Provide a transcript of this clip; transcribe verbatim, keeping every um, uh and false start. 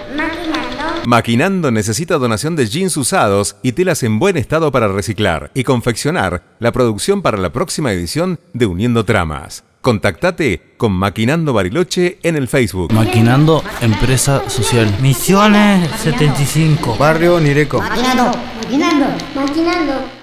Maquinando. Maquinando necesita donación de jeans usados y telas en buen estado para reciclar y confeccionar la producción para la próxima edición de Uniendo Tramas. Contactate con Maquinando Bariloche en el Facebook. Maquinando Empresa Social. Misiones setenta y cinco. Barrio Nireco. Maquinando. Maquinando. Maquinando.